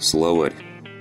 Словарь.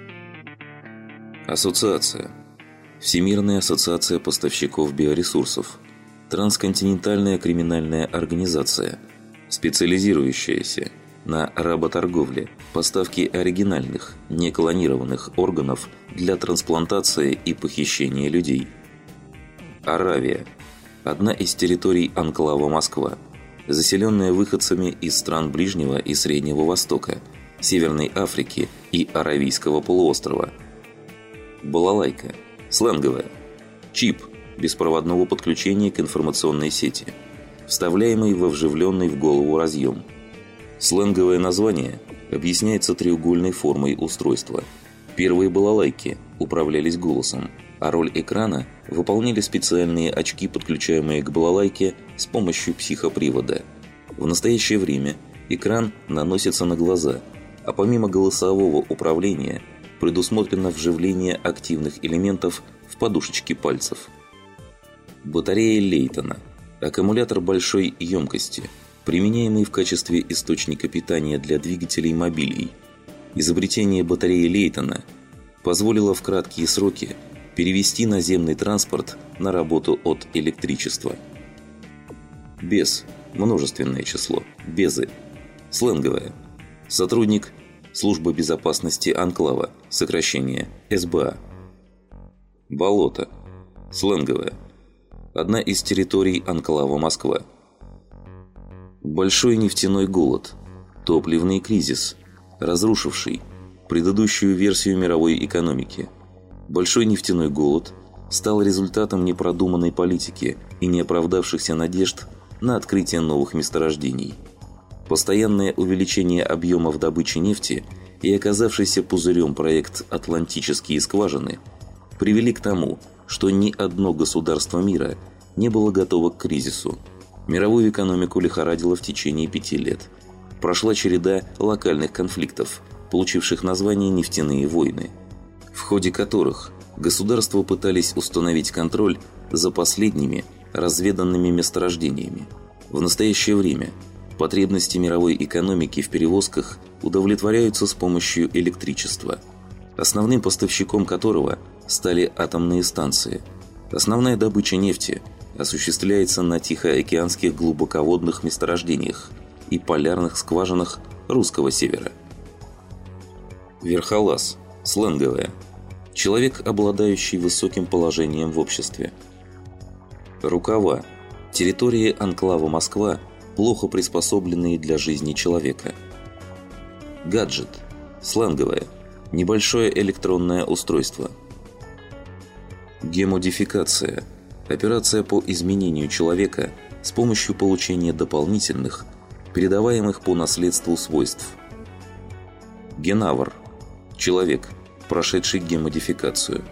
Ассоциация. Всемирная ассоциация поставщиков биоресурсов. Трансконтинентальная криминальная организация, специализирующаяся на работорговле, поставке оригинальных, неклонированных органов для трансплантации и похищения людей. Аравия. Одна из территорий анклава Москва, заселенная выходцами из стран Ближнего и Среднего Востока, Северной Африки и Аравийского полуострова. Балалайка. Сленговая. Чип беспроводного подключения к информационной сети, вставляемый во вживленный в голову разъем. Сленговое название объясняется треугольной формой устройства. Первые балалайки управлялись голосом, а роль экрана выполняли специальные очки, подключаемые к балалайке с помощью психопривода. В настоящее время экран наносится на глаза, а помимо голосового управления предусмотрено вживление активных элементов в подушечки пальцев. Батарея Лейтона – аккумулятор большой емкости, применяемый в качестве источника питания для двигателей мобилей. Изобретение батареи Лейтона позволило в краткие сроки перевести наземный транспорт на работу от электричества. Без – множественное число, безы. Сленговое. Сотрудник Службы безопасности анклава, сокращение СБА. Болото. Сленговое. Одна из территорий анклава Москва. Большой нефтяной голод, топливный кризис, разрушивший предыдущую версию мировой экономики. Большой нефтяной голод стал результатом непродуманной политики и неоправдавшихся надежд на открытие новых месторождений. Постоянное увеличение объемов добычи нефти и оказавшийся пузырем проект «Атлантические скважины» привели к тому, что ни одно государство мира не было готово к кризису. Мировую экономику лихорадило в течение 5 лет. Прошла череда локальных конфликтов, получивших название «нефтяные войны», в ходе которых государства пытались установить контроль за последними разведанными месторождениями. В настоящее время потребности мировой экономики в перевозках удовлетворяются с помощью электричества, основным поставщиком которого стали атомные станции. Основная добыча нефти осуществляется на тихоокеанских глубоководных месторождениях и полярных скважинах русского севера. Верхолаз. Сленговое. Человек, обладающий высоким положением в обществе. Рукава. Территории анклава Москва, плохо приспособленные для жизни человека. Гаджет. Сленговое. Небольшое электронное устройство. Гемодификация. Операция по изменению человека с помощью получения дополнительных, передаваемых по наследству свойств. Генавр. Человек, прошедший гемодификацию.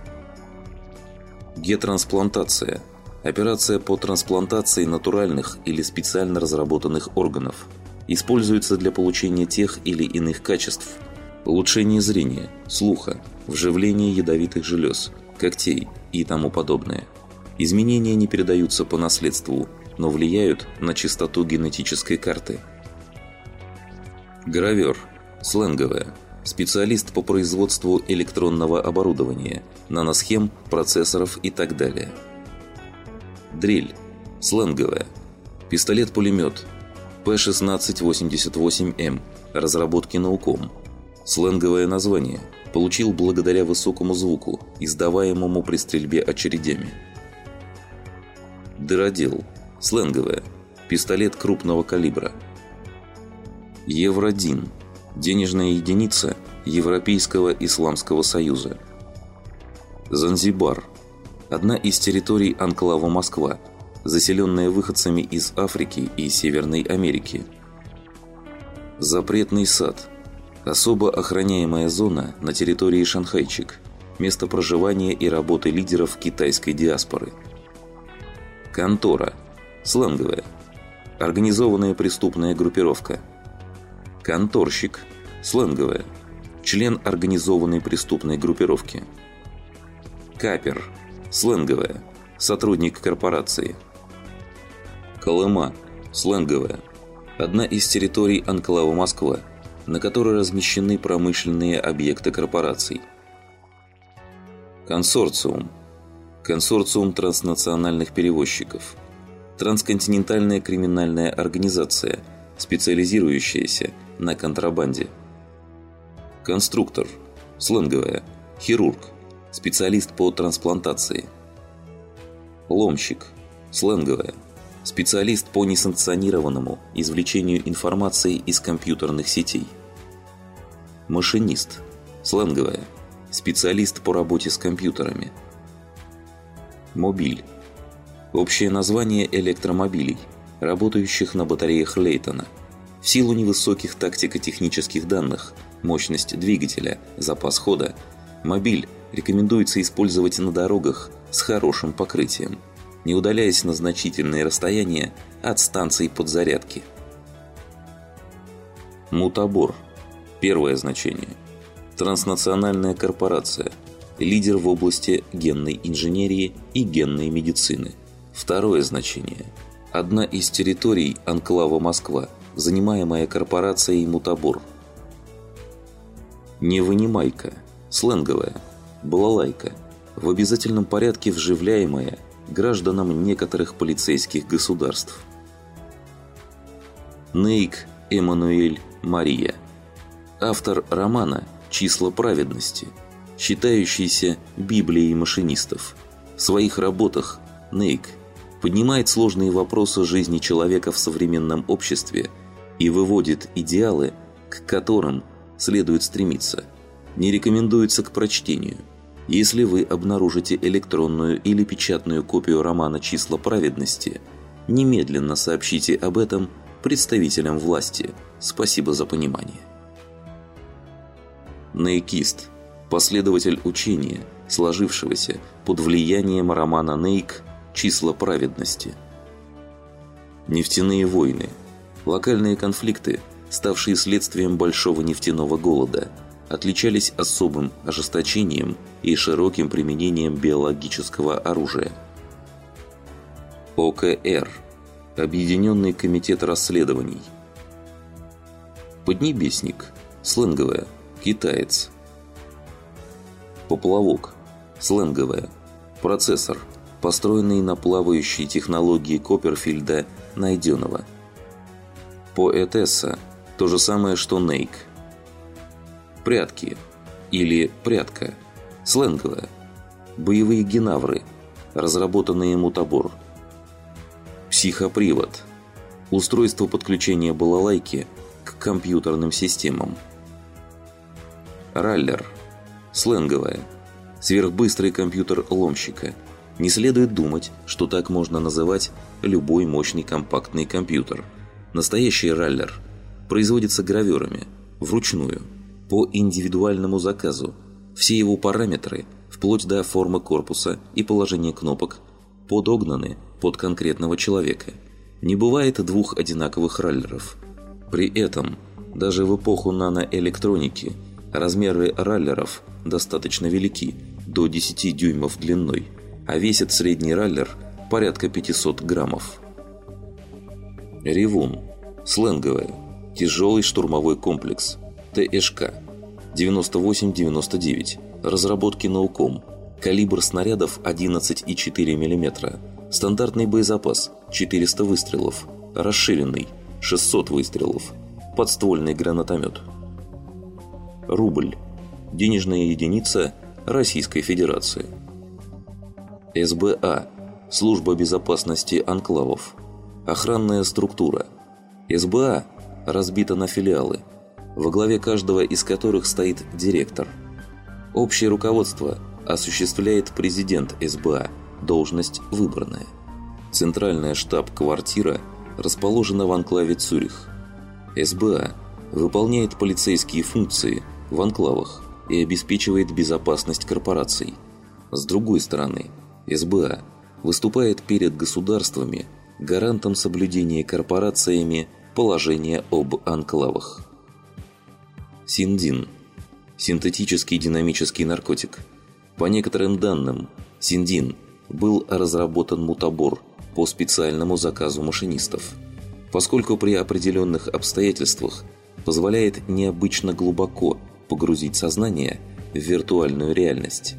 Гетрансплантация. Операция по трансплантации натуральных или специально разработанных органов. Используется для получения тех или иных качеств: улучшения зрения, слуха, вживления ядовитых желез, когтей и тому подобное. Изменения не передаются по наследству, но влияют на чистоту генетической карты. Гравер. Сленговое. Специалист по производству электронного оборудования, наносхем, процессоров и так далее. Дрель. Сленговое. Пистолет-пулемет. П-1688М. Разработки науком. Сленговое название получил благодаря высокому звуку, издаваемому при стрельбе очередями. Дыродел. Сленговое. Пистолет крупного калибра. Евродин. Денежная единица Европейского Исламского Союза. Занзибар. Одна из территорий анклава Москва, заселенная выходцами из Африки и Северной Америки. Запретный сад. Особо охраняемая зона на территории Шанхайчик. Место проживания и работы лидеров китайской диаспоры. Контора. Сленговое. Организованная преступная группировка. Конторщик. Сленговое. Член организованной преступной группировки. Капер. Сленговое. Сотрудник корпорации. Колыма. Сленговое. Одна из территорий анклава Москва, на которой размещены промышленные объекты корпораций. Консорциум. Консорциум транснациональных перевозчиков. Трансконтинентальная криминальная организация, специализирующаяся на контрабанде. Конструктор. Сленговая. Хирург. Специалист по трансплантации. Ломщик. Сленговая. Специалист по несанкционированному извлечению информации из компьютерных сетей. Машинист. Сленговая. Специалист по работе с компьютерами. Мобиль. Общее название электромобилей, работающих на батареях Лейтона. В силу невысоких тактико-технических данных, мощность двигателя, запас хода, мобиль рекомендуется использовать на дорогах с хорошим покрытием, не удаляясь на значительные расстояния от станций подзарядки. Мутабор. Первое значение. Транснациональная корпорация, лидер в области генной инженерии и генной медицины. Второе значение. Одна из территорий анклава Москва, занимаемая корпорацией Мутабор. Невынимайка. Сленговая. Балалайка. В обязательном порядке вживляемая гражданам некоторых полицейских государств. Нейк Эммануэль Мария. Автор романа «Числа праведности», считающийся Библией машинистов. В своих работах Нейк поднимает сложные вопросы жизни человека в современном обществе и выводит идеалы, к которым следует стремиться. Не рекомендуется к прочтению. Если вы обнаружите электронную или печатную копию романа «Числа праведности», немедленно сообщите об этом представителям власти. Спасибо за понимание. Нейкист – последователь учения, сложившегося под влиянием романа Нейк «Числа праведности». Нефтяные войны – локальные конфликты, ставшие следствием большого нефтяного голода, отличались особым ожесточением и широким применением биологического оружия. ОКР – Объединенный комитет расследований. Поднебесник – сленговая, китаец. Поплавок – сленговая, процессор, построенный на плавающей технологии Копперфильда Найденова. Поэтесса – то же самое, что Нейк. Прятки или прятка – сленговая, боевые генавры, разработанные Мутабор. Психопривод – устройство подключения балалайки к компьютерным системам. Раллер – сленговая, сверхбыстрый компьютер ломщика. Не следует думать, что так можно называть любой мощный компактный компьютер. Настоящий раллер производится гравёрами, вручную, по индивидуальному заказу. Все его параметры, вплоть до формы корпуса и положения кнопок, подогнаны под конкретного человека. Не бывает двух одинаковых раллеров. При этом, даже в эпоху наноэлектроники, размеры раллеров достаточно велики, до 10 дюймов длиной, а весит средний раллер порядка 500 граммов. Ревун. Сленговая. Тяжелый штурмовой комплекс. ТШК. 98-99. Разработки Науком. Калибр снарядов 11,4 мм. Стандартный боезапас 400 выстрелов. Расширенный 600 выстрелов. Подствольный гранатомет. Рубль. Денежная единица Российской Федерации. СБА. Служба безопасности анклавов. Охранная структура. СБА разбита на филиалы, во главе каждого из которых стоит директор. Общее руководство осуществляет президент СБА, должность выборная. Центральная штаб-квартира расположена в анклаве Цюрих. СБА выполняет полицейские функции в анклавах и обеспечивает безопасность корпораций. С другой стороны, СБА выступает перед государствами гарантом соблюдения корпорациями положения об анклавах. Синдин – синтетический динамический наркотик. По некоторым данным, синдин был разработан Мутабор по специальному заказу машинистов. Поскольку при определенных обстоятельствах позволяет необычно глубоко погрузить сознание в виртуальную реальность.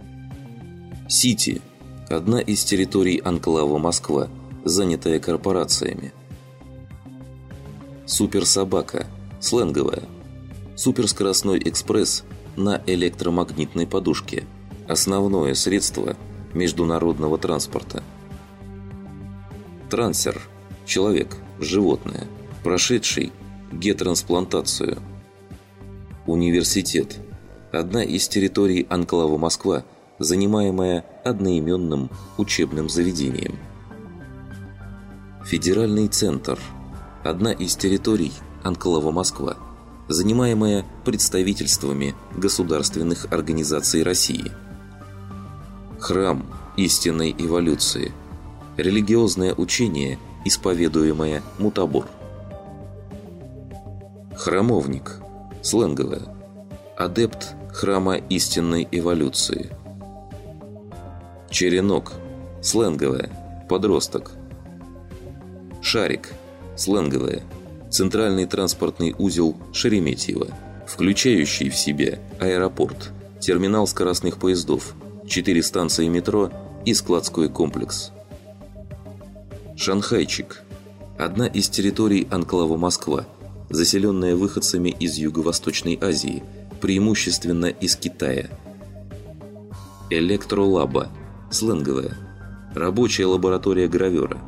Сити – одна из территорий анклава Москва, занятая корпорациями. Суперсобака – сленговая. Суперскоростной экспресс на электромагнитной подушке – основное средство международного транспорта. Трансер – человек, животное, прошедший гетрансплантацию. Университет – одна из территорий анклава Москва, занимаемая одноименным учебным заведением. Федеральный центр – одна из территорий анклава Москва, занимаемая представительствами государственных организаций России. Храм истинной эволюции – религиозное учение, исповедуемое Мутабор. Храмовник – сленговое, адепт храма истинной эволюции. Черенок – сленговое, подросток. Шарик – сленговое, центральный транспортный узел Шереметьево, включающий в себя аэропорт, терминал скоростных поездов, 4 станции метро и складской комплекс. Шанхайчик – одна из территорий анклава Москва, заселенная выходцами из Юго-Восточной Азии, преимущественно из Китая. Электролаба – сленговая, рабочая лаборатория гравера,